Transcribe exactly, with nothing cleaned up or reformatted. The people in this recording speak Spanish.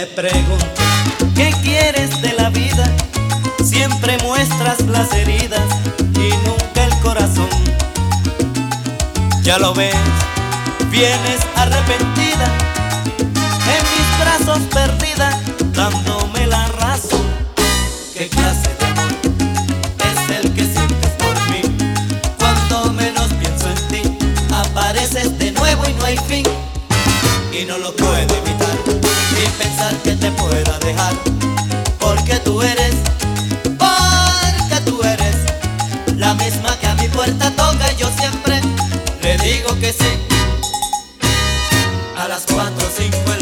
pregunto, ¿qué quieres de la vida? Siempre muestras las heridas y nunca el corazón. Ya lo ves, vienes arrepentida, en mis brazos perdida, dándome la razón. ¿Qué clase de amor es el que sientes por mí? Cuando menos pienso en ti, apareces de nuevo y no hay fin. Y no lo puedo evitar, ni pensar que te pueda dejar, porque tú eres, porque tú eres la misma que a mi puerta toca y yo siempre le digo que sí. A las cuatro o cinco